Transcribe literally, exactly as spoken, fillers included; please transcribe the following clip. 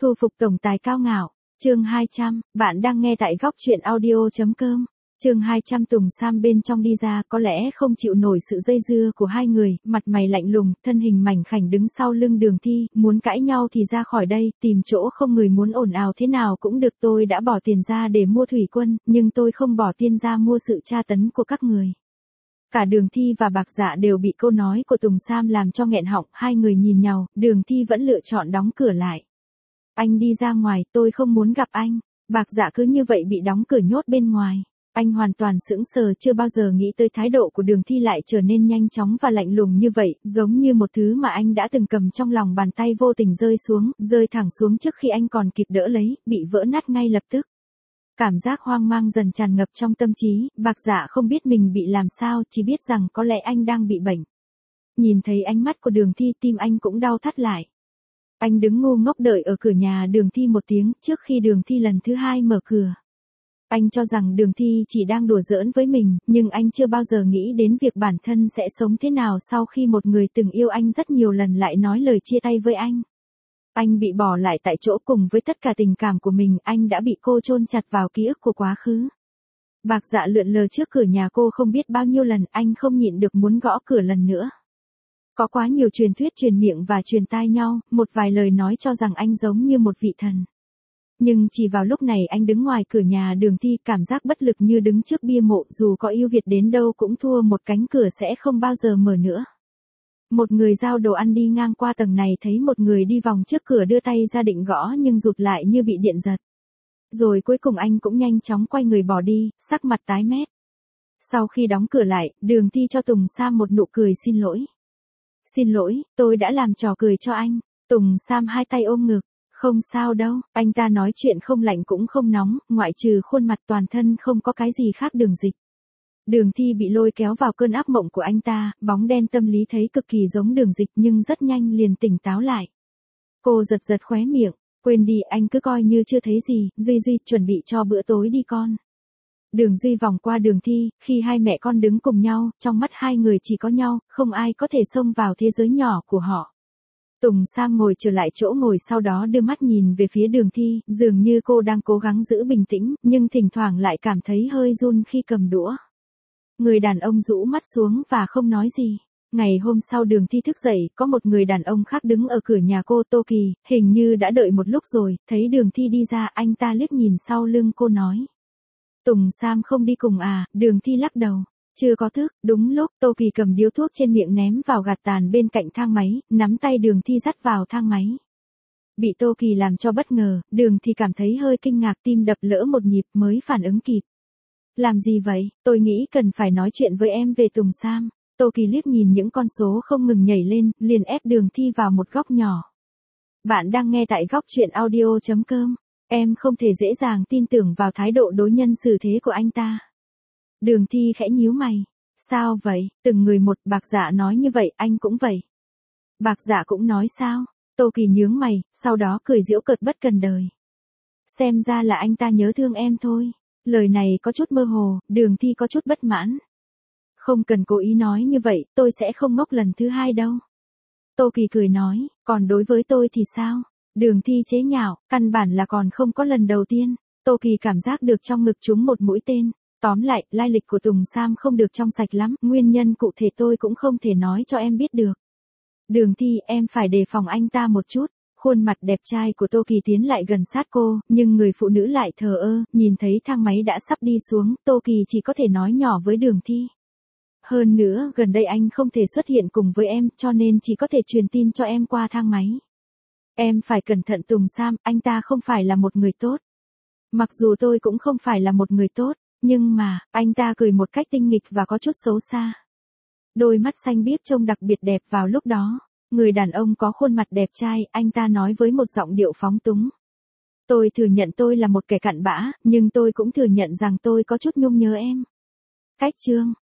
Thu phục tổng tài cao ngạo, chương hai trăm, bạn đang nghe tại góc truyện audio.com. Chương hai trăm Tùng Sam bên trong đi ra có lẽ không chịu nổi sự dây dưa của hai người, mặt mày lạnh lùng, thân hình mảnh khảnh đứng sau lưng Đường Thi, muốn cãi nhau thì ra khỏi đây, tìm chỗ không người muốn ồn ào thế nào cũng được, tôi đã bỏ tiền ra để mua thủy quân, nhưng tôi không bỏ tiền ra mua sự tra tấn của các người. Cả Đường Thi và Bạc Dạ đều bị câu nói của Tùng Sam làm cho nghẹn họng, hai người nhìn nhau, Đường Thi vẫn lựa chọn đóng cửa lại. Anh đi ra ngoài, tôi không muốn gặp anh. Bạc Dạ cứ như vậy bị đóng cửa nhốt bên ngoài. Anh hoàn toàn sững sờ, chưa bao giờ nghĩ tới thái độ của Đường Thi lại trở nên nhanh chóng và lạnh lùng như vậy, giống như một thứ mà anh đã từng cầm trong lòng bàn tay vô tình rơi xuống, rơi thẳng xuống trước khi anh còn kịp đỡ lấy, bị vỡ nát ngay lập tức. Cảm giác hoang mang dần tràn ngập trong tâm trí, Bạc Dạ không biết mình bị làm sao, chỉ biết rằng có lẽ anh đang bị bệnh. Nhìn thấy ánh mắt của Đường Thi, tim anh cũng đau thắt lại. Anh đứng ngu ngốc đợi ở cửa nhà Đường Thi một tiếng, trước khi Đường Thi lần thứ hai mở cửa. Anh cho rằng Đường Thi chỉ đang đùa giỡn với mình, nhưng anh chưa bao giờ nghĩ đến việc bản thân sẽ sống thế nào sau khi một người từng yêu anh rất nhiều lần lại nói lời chia tay với anh. Anh bị bỏ lại tại chỗ cùng với tất cả tình cảm của mình, anh đã bị cô chôn chặt vào ký ức của quá khứ. Bạc Dạ lượn lờ trước cửa nhà cô không biết bao nhiêu lần, anh không nhịn được muốn gõ cửa lần nữa. Có quá nhiều truyền thuyết truyền miệng và truyền tai nhau, một vài lời nói cho rằng anh giống như một vị thần. Nhưng chỉ vào lúc này anh đứng ngoài cửa nhà Đường Thi, cảm giác bất lực như đứng trước bia mộ, dù có yêu Việt đến đâu cũng thua một cánh cửa sẽ không bao giờ mở nữa. Một người giao đồ ăn đi ngang qua tầng này thấy một người đi vòng trước cửa đưa tay ra định gõ nhưng rụt lại như bị điện giật. Rồi cuối cùng anh cũng nhanh chóng quay người bỏ đi, sắc mặt tái mét. Sau khi đóng cửa lại, Đường Thi cho Tùng Sam một nụ cười xin lỗi. Xin lỗi, tôi đã làm trò cười cho anh. Tùng Sam hai tay ôm ngực. Không sao đâu, anh ta nói chuyện không lạnh cũng không nóng, ngoại trừ khuôn mặt toàn thân không có cái gì khác Đường Dịch. Đường Thi bị lôi kéo vào cơn ác mộng của anh ta, bóng đen tâm lý thấy cực kỳ giống Đường Dịch nhưng rất nhanh liền tỉnh táo lại. Cô giật giật khóe miệng, quên đi, anh cứ coi như chưa thấy gì, Duy Duy, chuẩn bị cho bữa tối đi con. Đường Duy vòng qua Đường Thi, khi hai mẹ con đứng cùng nhau, trong mắt hai người chỉ có nhau, không ai có thể xông vào thế giới nhỏ của họ. Tùng Sam ngồi trở lại chỗ ngồi, sau đó đưa mắt nhìn về phía Đường Thi, dường như cô đang cố gắng giữ bình tĩnh, nhưng thỉnh thoảng lại cảm thấy hơi run khi cầm đũa. Người đàn ông rũ mắt xuống và không nói gì. Ngày hôm sau Đường Thi thức dậy, có một người đàn ông khác đứng ở cửa nhà cô, Tô Kỳ, hình như đã đợi một lúc rồi, thấy Đường Thi đi ra, anh ta liếc nhìn sau lưng cô nói. Tùng Sam không đi cùng à? Đường Thi lắc đầu. Chưa có thức. Đúng lúc Tô Kỳ cầm điếu thuốc trên miệng ném vào gạt tàn bên cạnh thang máy, nắm tay Đường Thi dắt vào thang máy. Bị Tô Kỳ làm cho bất ngờ, Đường Thi cảm thấy hơi kinh ngạc, tim đập lỡ một nhịp mới phản ứng kịp. Làm gì vậy? Tôi nghĩ cần phải nói chuyện với em về Tùng Sam. Tô Kỳ liếc nhìn những con số không ngừng nhảy lên, liền ép Đường Thi vào một góc nhỏ. Bạn đang nghe tại góc truyện audio.com. Em không thể dễ dàng tin tưởng vào thái độ đối nhân xử thế của anh ta. Đường Thi khẽ nhíu mày. Sao vậy? Từng người một. Bạc Dạ nói như vậy, anh cũng vậy. Bạc Dạ cũng nói sao? Tô Kỳ nhướng mày, sau đó cười giễu cợt bất cần đời. Xem ra là anh ta nhớ thương em thôi. Lời này có chút mơ hồ, Đường Thi có chút bất mãn. Không cần cố ý nói như vậy, tôi sẽ không ngốc lần thứ hai đâu. Tô Kỳ cười nói, còn đối với tôi thì sao? Đường Thi chế nhạo, căn bản là còn không có lần đầu tiên. Tô Kỳ cảm giác được trong ngực trúng một mũi tên. Tóm lại, lai lịch của Tùng Sam không được trong sạch lắm, nguyên nhân cụ thể tôi cũng không thể nói cho em biết được. Đường Thi, em phải đề phòng anh ta một chút. Khuôn mặt đẹp trai của Tô Kỳ tiến lại gần sát cô, nhưng người phụ nữ lại thờ ơ, nhìn thấy thang máy đã sắp đi xuống, Tô Kỳ chỉ có thể nói nhỏ với Đường Thi. Hơn nữa, gần đây anh không thể xuất hiện cùng với em, cho nên chỉ có thể truyền tin cho em qua thang máy. Em phải cẩn thận Tùng Sam, anh ta không phải là một người tốt. Mặc dù tôi cũng không phải là một người tốt, nhưng mà, anh ta cười một cách tinh nghịch và có chút xấu xa. Đôi mắt xanh biếc trông đặc biệt đẹp vào lúc đó. Người đàn ông có khuôn mặt đẹp trai, anh ta nói với một giọng điệu phóng túng. Tôi thừa nhận tôi là một kẻ cặn bã, nhưng tôi cũng thừa nhận rằng tôi có chút nhung nhớ em. Cách chương,